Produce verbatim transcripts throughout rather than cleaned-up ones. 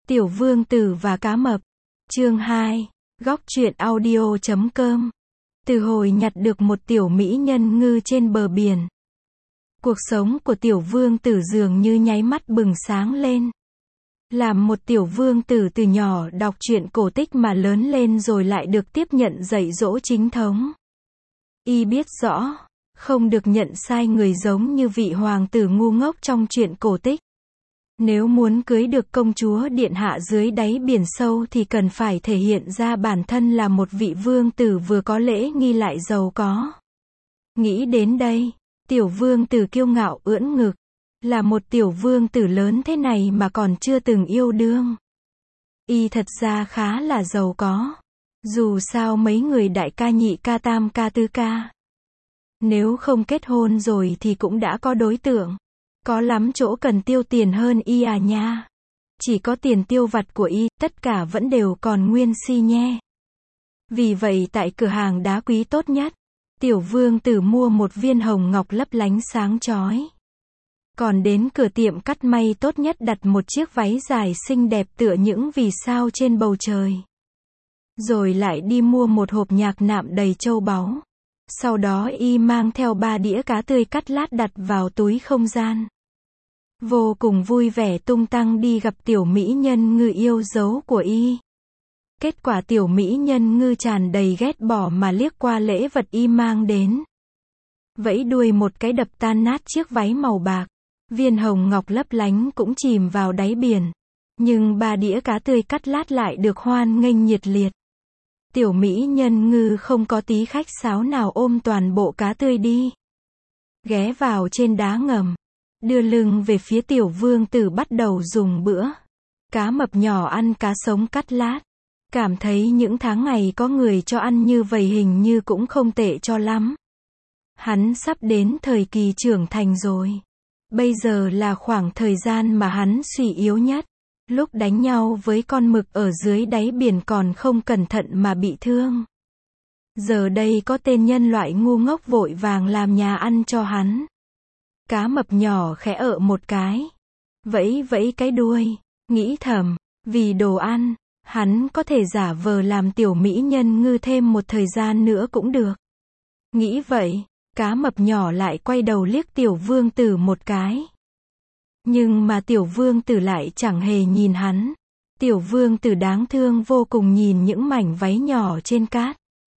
Tiểu Vương Tử và Cá Mập. Chương hai. Góc truyện audio chấm com. Từ hồi nhặt được một tiểu mỹ nhân ngư trên bờ biển, cuộc sống của Tiểu Vương Tử dường như nháy mắt bừng sáng lên. Làm một tiểu vương tử từ nhỏ đọc truyện cổ tích mà lớn lên rồi lại được tiếp nhận dạy dỗ chính thống. Y biết rõ, không được nhận sai người giống như vị hoàng tử ngu ngốc trong truyện cổ tích. Nếu muốn cưới được công chúa điện hạ dưới đáy biển sâu thì cần phải thể hiện ra bản thân là một vị vương tử vừa có lễ nghi lại giàu có. Nghĩ đến đây, tiểu vương tử kiêu ngạo ưỡn ngực. Là một tiểu vương tử lớn thế này mà còn chưa từng yêu đương. Y thật ra khá là giàu có. Dù sao mấy người đại ca nhị ca tam ca tứ ca, nếu không kết hôn rồi thì cũng đã có đối tượng. Có lắm chỗ cần tiêu tiền hơn y à nha. Chỉ có tiền tiêu vặt của y, tất cả vẫn đều còn nguyên si nhé. Vì vậy tại cửa hàng đá quý tốt nhất, tiểu vương tử mua một viên hồng ngọc lấp lánh sáng chói. Còn đến cửa tiệm cắt may tốt nhất đặt một chiếc váy dài xinh đẹp tựa những vì sao trên bầu trời. Rồi lại đi mua một hộp nhạc nạm đầy châu báu. Sau đó y mang theo ba đĩa cá tươi cắt lát đặt vào túi không gian. Vô cùng vui vẻ tung tăng đi gặp tiểu mỹ nhân ngư yêu dấu của y. Kết quả tiểu mỹ nhân ngư tràn đầy ghét bỏ mà liếc qua lễ vật y mang đến. Vẫy đuôi một cái đập tan nát chiếc váy màu bạc. Viên hồng ngọc lấp lánh cũng chìm vào đáy biển. Nhưng ba đĩa cá tươi cắt lát lại được hoan nghênh nhiệt liệt. Tiểu mỹ nhân ngư không có tí khách sáo nào ôm toàn bộ cá tươi đi. Ghé vào trên đá ngầm. Đưa lưng về phía tiểu vương tử bắt đầu dùng bữa. Cá mập nhỏ ăn cá sống cắt lát. Cảm thấy những tháng ngày có người cho ăn như vậy hình như cũng không tệ cho lắm. Hắn sắp đến thời kỳ trưởng thành rồi. Bây giờ là khoảng thời gian mà hắn suy yếu nhất. Lúc đánh nhau với con mực ở dưới đáy biển còn không cẩn thận mà bị thương. Giờ đây có tên nhân loại ngu ngốc vội vàng làm nhà ăn cho hắn. Cá mập nhỏ khẽ ợ một cái. Vẫy vẫy cái đuôi. Nghĩ thầm, vì đồ ăn, hắn có thể giả vờ làm tiểu mỹ nhân ngư thêm một thời gian nữa cũng được. Nghĩ vậy, cá mập nhỏ lại quay đầu liếc tiểu vương tử một cái. Nhưng mà tiểu vương tử lại chẳng hề nhìn hắn. Tiểu vương tử đáng thương vô cùng nhìn những mảnh váy nhỏ trên cát.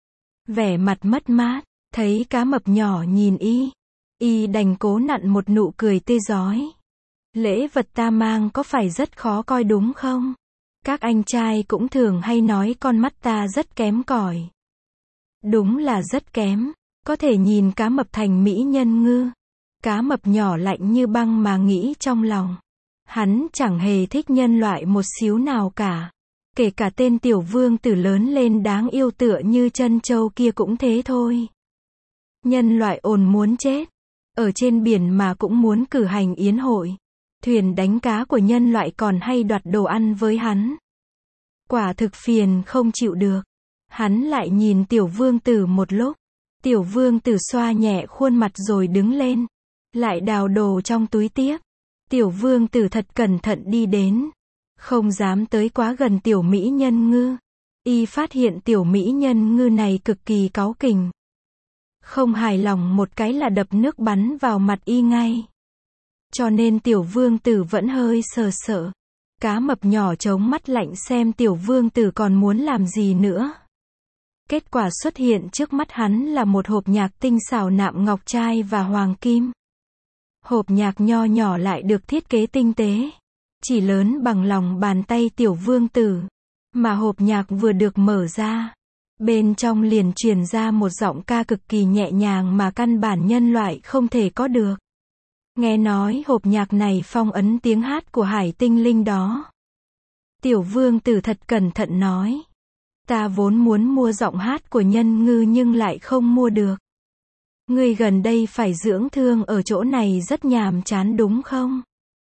Vẻ mặt mất mát, thấy cá mập nhỏ nhìn y. Y đành cố nặn một nụ cười tươi rói. Lễ vật ta mang có phải rất khó coi đúng không? Các anh trai cũng thường hay nói con mắt ta rất kém cỏi. Đúng là rất kém. Có thể nhìn cá mập thành mỹ nhân ngư. Cá mập nhỏ lạnh như băng mà nghĩ trong lòng. Hắn chẳng hề thích nhân loại một xíu nào cả. Kể cả tên tiểu vương tử lớn lên đáng yêu tựa như trân châu kia cũng thế thôi. Nhân loại ồn muốn chết. Ở trên biển mà cũng muốn cử hành yến hội. Thuyền đánh cá của nhân loại còn hay đoạt đồ ăn với hắn. Quả thực phiền không chịu được. Hắn lại nhìn tiểu vương tử một lúc. Tiểu vương tử xoa nhẹ khuôn mặt rồi đứng lên. Lại đào đồ trong túi tiếp. Tiểu vương tử thật cẩn thận đi đến. Không dám tới quá gần tiểu mỹ nhân ngư. Y phát hiện tiểu mỹ nhân ngư này cực kỳ cáu kỉnh. Không hài lòng một cái là đập nước bắn vào mặt y ngay. Cho nên tiểu vương tử vẫn hơi sờ sợ. Cá mập nhỏ trống mắt lạnh xem tiểu vương tử còn muốn làm gì nữa. Kết quả xuất hiện trước mắt hắn là một hộp nhạc tinh xảo nạm ngọc trai và hoàng kim. Hộp nhạc nho nhỏ lại được thiết kế tinh tế. Chỉ lớn bằng lòng bàn tay tiểu vương tử. Mà hộp nhạc vừa được mở ra. Bên trong liền truyền ra một giọng ca cực kỳ nhẹ nhàng mà căn bản nhân loại không thể có được. Nghe nói hộp nhạc này phong ấn tiếng hát của hải tinh linh đó. Tiểu vương tử thật cẩn thận nói. Ta vốn muốn mua giọng hát của nhân ngư nhưng lại không mua được. Ngươi gần đây phải dưỡng thương ở chỗ này rất nhàm chán đúng không?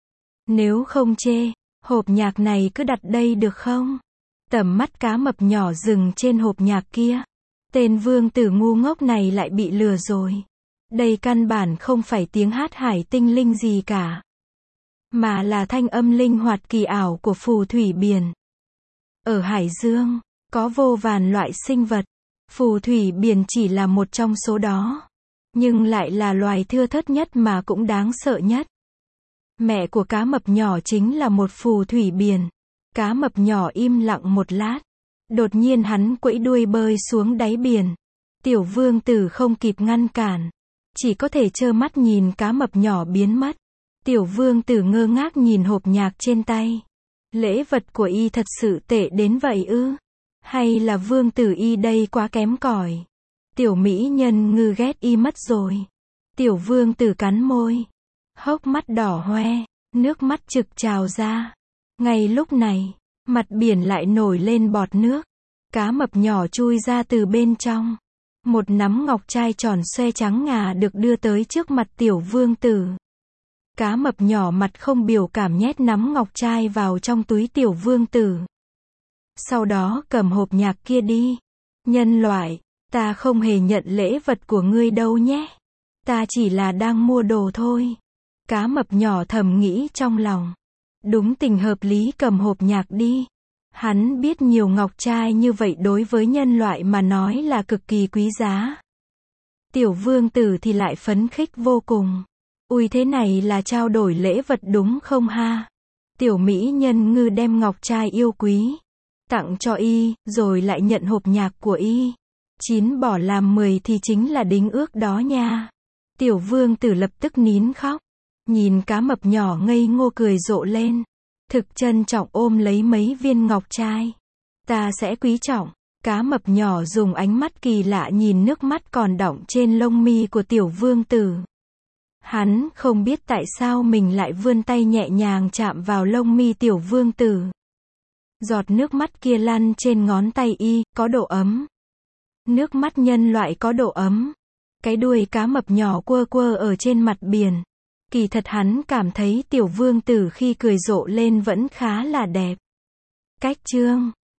Nếu không chê, hộp nhạc này cứ đặt đây được không? Tầm mắt cá mập nhỏ dừng trên hộp nhạc kia. Tên vương tử ngu ngốc này lại bị lừa rồi. Đây căn bản không phải tiếng hát hải tinh linh gì cả. mà là thanh âm linh hoạt kỳ ảo của phù thủy biển. Ở Hải Dương, có vô vàn loại sinh vật. Phù thủy biển chỉ là một trong số đó. Nhưng lại là loài thưa thớt nhất mà cũng đáng sợ nhất. Mẹ của cá mập nhỏ chính là một phù thủy biển. Cá mập nhỏ im lặng một lát. Đột nhiên hắn quẫy đuôi bơi xuống đáy biển. Tiểu vương tử không kịp ngăn cản. Chỉ có thể trơ mắt nhìn cá mập nhỏ biến mất. Tiểu vương tử ngơ ngác nhìn hộp nhạc trên tay. Lễ vật của y thật sự tệ đến vậy ư? Hay là vương tử y đây quá kém cỏi? Tiểu mỹ nhân ngư ghét y mất rồi. Tiểu vương tử cắn môi. Hốc mắt đỏ hoe, nước mắt trực trào ra. Ngay lúc này, mặt biển lại nổi lên bọt nước. Cá mập nhỏ chui ra từ bên trong. Một nắm ngọc trai tròn xoe trắng ngà được đưa tới trước mặt tiểu vương tử. Cá mập nhỏ mặt không biểu cảm nhét nắm ngọc trai vào trong túi tiểu vương tử. Sau đó cầm hộp nhạc kia đi. Nhân loại, ta không hề nhận lễ vật của ngươi đâu nhé. Ta chỉ là đang mua đồ thôi. Cá mập nhỏ thầm nghĩ trong lòng. Đúng tình hợp lý cầm hộp nhạc đi. Hắn biết nhiều ngọc trai như vậy đối với nhân loại mà nói là cực kỳ quý giá. Tiểu vương tử thì lại phấn khích vô cùng. Ui thế này là trao đổi lễ vật đúng không ha? Tiểu mỹ nhân ngư đem ngọc trai yêu quý. Tặng cho y, rồi lại nhận hộp nhạc của y. Chín bỏ làm mười thì chính là đính ước đó nha. Tiểu vương tử lập tức nín khóc. Nhìn cá mập nhỏ ngây ngô cười rộ lên. Thực trân trọng ôm lấy mấy viên ngọc trai. Ta sẽ quý trọng. Cá mập nhỏ dùng ánh mắt kỳ lạ nhìn nước mắt còn đọng trên lông mi của tiểu vương tử. Hắn không biết tại sao mình lại vươn tay nhẹ nhàng chạm vào lông mi tiểu vương tử. Giọt nước mắt kia lăn trên ngón tay y, có độ ấm. Nước mắt nhân loại có độ ấm. Cái đuôi cá mập nhỏ quơ quơ ở trên mặt biển. Kỳ thật hắn cảm thấy tiểu vương tử khi cười rộ lên vẫn khá là đẹp. Cách chương